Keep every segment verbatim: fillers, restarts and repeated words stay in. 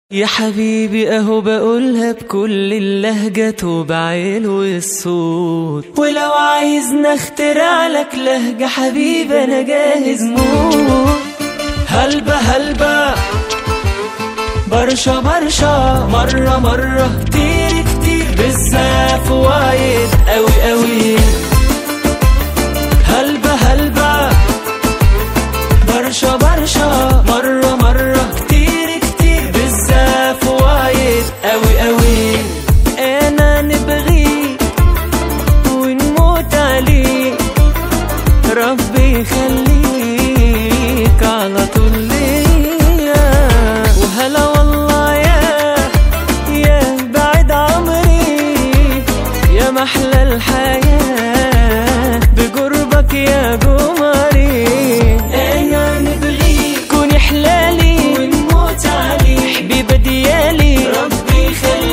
يا حبيبي اهو بقولها بكل اللهجة وبعلو الصوت، ولو عايزنا اخترع لك لهجة حبيبي انا جاهز موت. هلبة هلبة برشا برشا مرة مرة كتير كتير بالزاف وايد قوي قوي. هلبة هلبة برشا برشا مرة مرة كتير كتير بالزاف وايد قوي قوي. انا نبغيك ونموت عليك، ربي يخليك على طول ليا. وهلا والله يا يا بعد عمري، يا محلى الحياة بقربك يا قمري. انا نبغيك كوني حلالي ونموت عليك، حبيبة ديالي ربي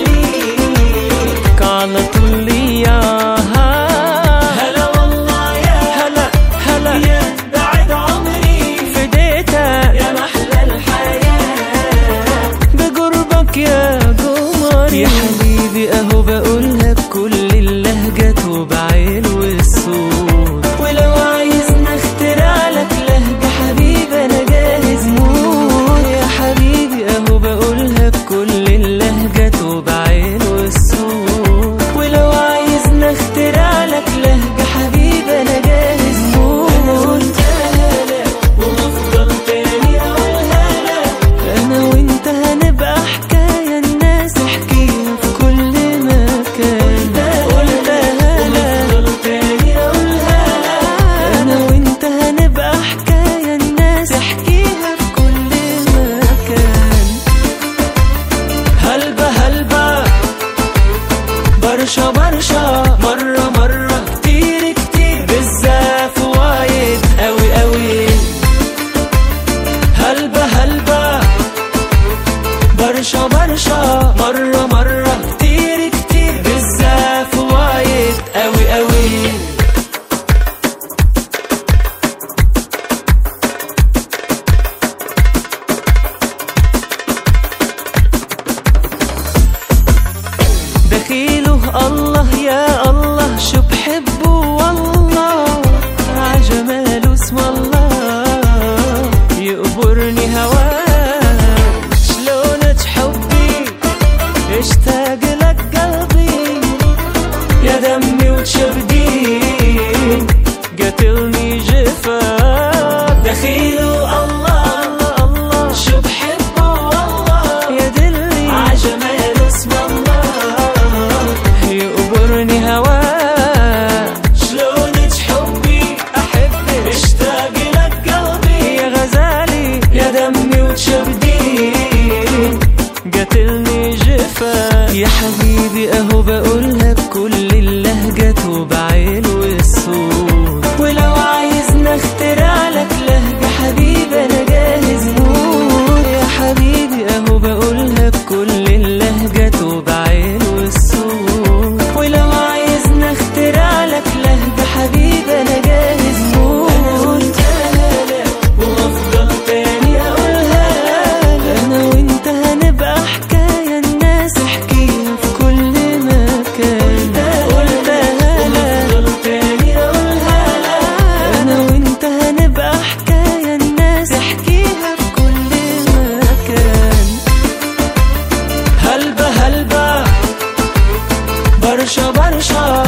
يخليك على طول ليا. هلا والله يا هلا هلا يا بعد عمري، فديتك يا محلى الحياة بقربك يا قمري. يا حبيبي اهو بقولها بكل اللهجة وبعلو الصوت، ولو عايزنا اخترع لك لهجة حبيبي انا جاهز موت. يا حبيبي اهو بقولها بكل اللهجة وبعلو الصوت، ولو عايزنا اخترع لك لهجة حبيبي انا جاهز موت. انا وانت هلا وهفضل تاني اقولها لك، انا وانت هنبقى حكاية الناس تحكيها في كل مكان. قلتها وهفضل تاني اقولها لك، انا وانت هنبقى حكاية الناس تحكيها في كل مكان. هلبة هلبة برشا برشا مرة مرة كتير كتير بالزاف وايد قوي قوي. هلبة هلبة برشا برشا مرة مرة كتير كتير بالزاف وايد قوي قوي. دخيله الله يا الله شو بحبه والله، عجماله اسم الله يقبرني هواك. شلونك حبي اشتاق لك قلبي، يا دمي وشبدي قتلني جفاك. دخيله الله الله شو بحبه والله، يا دلي عجماله اسم الله يقبرني هواك. شلونك حبي احبك اشتاق لك قلبي، يا غزالي يا دمي وشبدي قتلني جفاك. يا حبيبي اهو بقولها بكل اللهجة وبعلو الصوت، ولو عايزنا اخترع لك لهجة حبيبي انا جاهز موت. يا حبيبي اهو بقولها بكل اللهجة وبعلو الصوت، ولو عايزنا اخترع لك لهجة حبيبي انا جاهز موت. انا وانت هلا وهفضل تاني اقولها لك، انا وانت هنبقى حكاية الناس تحكيها في كل مكان. قلتها وهفضل تاني اقولها لك، انا وانت هنبقى حكاية الناس تحكيها في كل مكان. هلبة هلبة برشا برشا